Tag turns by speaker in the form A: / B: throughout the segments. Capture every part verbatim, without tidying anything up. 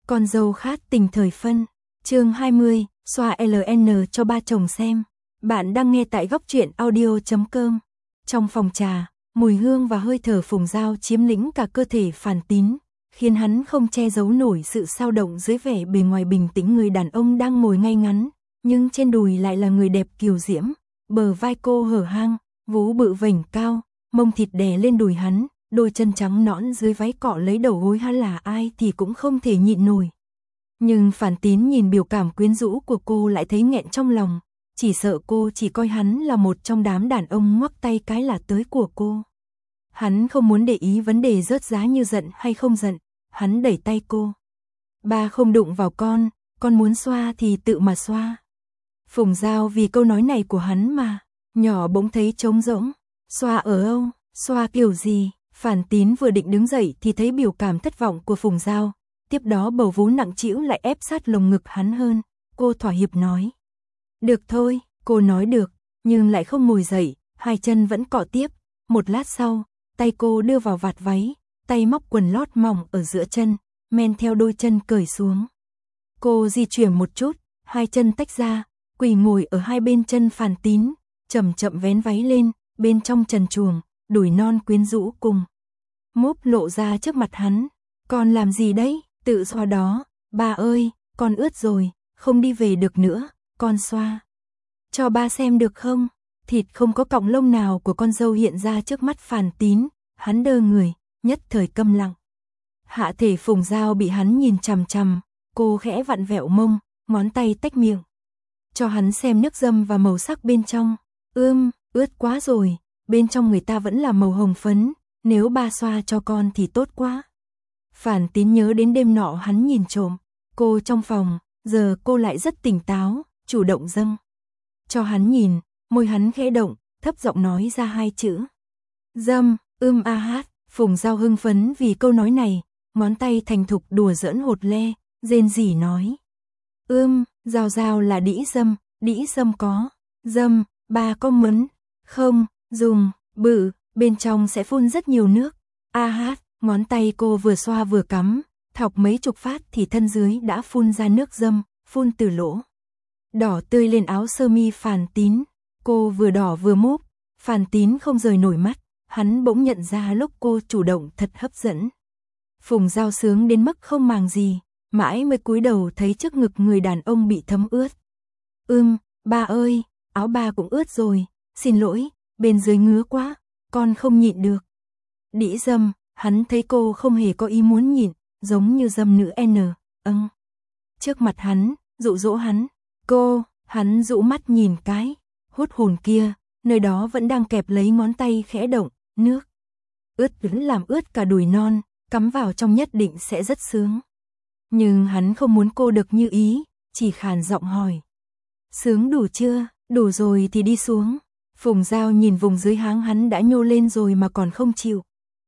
A: Con dâu khát tình thời phân, chương hai mươi, xoa lờ en cho ba chồng xem. Bạn đang nghe tại góc truyện audio chấm com. Trong phòng trà, mùi hương và hơi thở Phùng Dao chiếm lĩnh cả cơ thể Phàn Tín, khiến hắn không che giấu nổi sự xao động dưới vẻ bề ngoài bình tĩnh người đàn ông đang ngồi ngay ngắn, nhưng trên đùi lại là người đẹp kiều diễm, bờ vai cô hở hang, vú bự vểnh cao, mông thịt đè lên đùi hắn. Đôi chân trắng nõn dưới váy cọ lấy đầu gối, hắn là ai thì cũng không thể nhịn nổi. Nhưng Phàn Tín nhìn biểu cảm quyến rũ của cô lại thấy nghẹn trong lòng, chỉ sợ cô chỉ coi hắn là một trong đám đàn ông ngoắc tay cái là tới của cô. Hắn không muốn để ý vấn đề rớt giá như giận hay không giận, hắn đẩy tay cô. Ba không đụng vào con, con muốn xoa thì tự mà xoa. Phùng Dao vì câu nói này của hắn mà, nhỏ bỗng thấy trống rỗng, xoa ở đâu, xoa kiểu gì? Phàn Tín vừa định đứng dậy thì thấy biểu cảm thất vọng của Phùng Dao, tiếp đó bầu vú nặng trĩu lại ép sát lồng ngực hắn hơn, cô thỏa hiệp nói. Được thôi, cô nói được, nhưng lại không ngồi dậy, hai chân vẫn cọ tiếp, một lát sau, tay cô đưa vào vạt váy, tay móc quần lót mỏng ở giữa chân, men theo đôi chân cởi xuống. Cô di chuyển một chút, hai chân tách ra, quỳ ngồi ở hai bên chân Phàn Tín, chậm chậm vén váy lên, bên trong trần truồng. Đùi non quyến rũ cùng múp lộ ra trước mặt hắn. Con làm gì đấy, tự xoa đó, ba ơi, con ướt rồi, không đi về được nữa, con xoa cho ba xem được không? Thịt không có cọng lông nào của con dâu hiện ra trước mắt Phàn Tín, hắn đơ người, nhất thời câm lặng. Hạ thể Phùng Dao bị hắn nhìn chằm chằm, cô khẽ vặn vẹo mông, ngón tay tách miệng cho hắn xem nước dâm và màu sắc bên trong. Ưm, ướt quá rồi. Bên trong người ta vẫn là màu hồng phấn, nếu ba xoa cho con thì tốt quá. Phàn Tín nhớ đến đêm nọ hắn nhìn trộm cô trong phòng, giờ cô lại rất tỉnh táo, chủ động dâng cho hắn nhìn, môi hắn khẽ động, thấp giọng nói ra hai chữ. Dâm, ưm a hát. Phùng Dao hưng phấn vì câu nói này, ngón tay thành thục đùa giỡn hột le, rên rỉ nói. Ưm, Dao Dao là đĩ dâm, đĩ dâm có, dâm, ba có muốn, không? Dùng, bự, bên trong sẽ phun rất nhiều nước. A hát, ngón tay cô vừa xoa vừa cắm, thọc mấy chục phát thì thân dưới đã phun ra nước dâm, phun từ lỗ đỏ tươi lên áo sơ mi Phàn Tín. Cô vừa đỏ vừa múp, Phàn Tín không rời nổi mắt, hắn bỗng nhận ra lúc cô chủ động thật hấp dẫn. Phùng Dao sướng đến mức không màng gì, mãi mới cúi đầu thấy trước ngực người đàn ông bị thấm ướt. Ưm, ba ơi, áo ba cũng ướt rồi, xin lỗi. Bên dưới ngứa quá, con không nhịn được. Đĩ dâm, hắn thấy cô không hề có ý muốn nhịn, giống như dâm nữ N, âng. Trước mặt hắn, dụ dỗ hắn, cô, hắn dụ mắt nhìn cái, hút hồn kia, nơi đó vẫn đang kẹp lấy ngón tay khẽ động, nước. Ướt vẫn làm ướt cả đùi non, cắm vào trong nhất định sẽ rất sướng. Nhưng hắn không muốn cô được như ý, chỉ khàn giọng hỏi. Sướng đủ chưa, đủ rồi thì đi xuống. Phùng Dao nhìn vùng dưới háng hắn đã nhô lên rồi mà còn không chịu.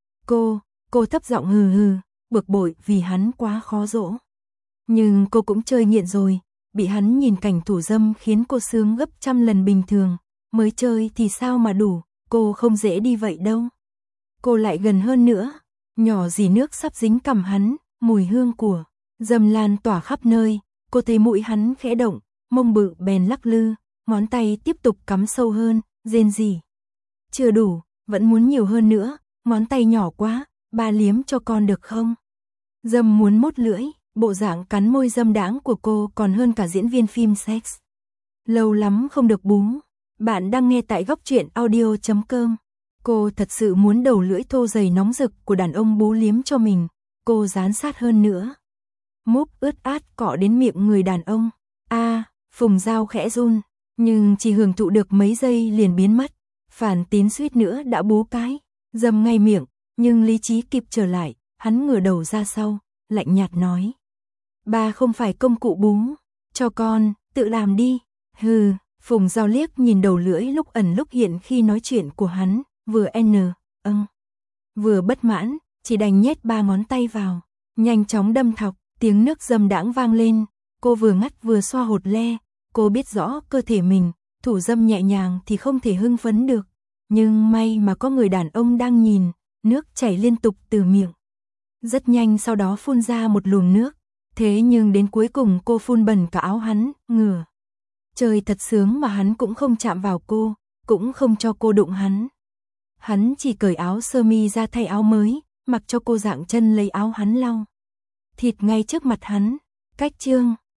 A: Cô, cô thấp giọng hừ hừ, bực bội vì hắn quá khó dỗ. Nhưng cô cũng chơi nghiện rồi, bị hắn nhìn cảnh thủ dâm khiến cô sướng gấp trăm lần bình thường. Mới chơi thì sao mà đủ, cô không dễ đi vậy đâu. Cô lại gần hơn nữa, nhỏ dì nước sắp dính cằm hắn, mùi hương của dâm lan tỏa khắp nơi. Cô thấy mũi hắn khẽ động, mông bự bèn lắc lư, ngón tay tiếp tục cắm sâu hơn. Rên rỉ. Chưa đủ, vẫn muốn nhiều hơn nữa, ngón tay nhỏ quá, ba liếm cho con được không? Dâm muốn mốt lưỡi, bộ dạng cắn môi dâm đãng của cô còn hơn cả diễn viên phim sex. Lâu lắm không được bú. Bạn đang nghe tại góc truyện audio chấm com. Cô thật sự muốn đầu lưỡi thô dày nóng rực của đàn ông bú liếm cho mình, cô dán sát hơn nữa. Múp ướt át cọ đến miệng người đàn ông. A, à, Phùng Dao khẽ run. Nhưng chỉ hưởng thụ được mấy giây liền biến mất. Phàn Tín suýt nữa đã bú cái, dâm ngay miệng, nhưng lý trí kịp trở lại, hắn ngửa đầu ra sau, lạnh nhạt nói. Ba không phải công cụ bú, cho con, tự làm đi. Hừ, Phùng Dao liếc nhìn đầu lưỡi lúc ẩn lúc hiện khi nói chuyện của hắn, vừa n, âng, vừa bất mãn, chỉ đành nhét ba ngón tay vào, nhanh chóng đâm thọc, tiếng nước dâm đãng vang lên, cô vừa ngắt vừa xoa hột le. Cô biết rõ cơ thể mình, thủ dâm nhẹ nhàng thì không thể hưng phấn được. Nhưng may mà có người đàn ông đang nhìn, nước chảy liên tục từ miệng. Rất nhanh sau đó phun ra một luồng nước, Thế nhưng đến cuối cùng cô phun bẩn cả áo hắn, ngửa. Trời thật sướng mà hắn cũng không chạm vào cô, cũng không cho cô đụng hắn. Hắn chỉ cởi áo sơ mi ra thay áo mới, mặc cho cô dạng chân lấy áo hắn lau thịt ngay trước mặt hắn. Cách chương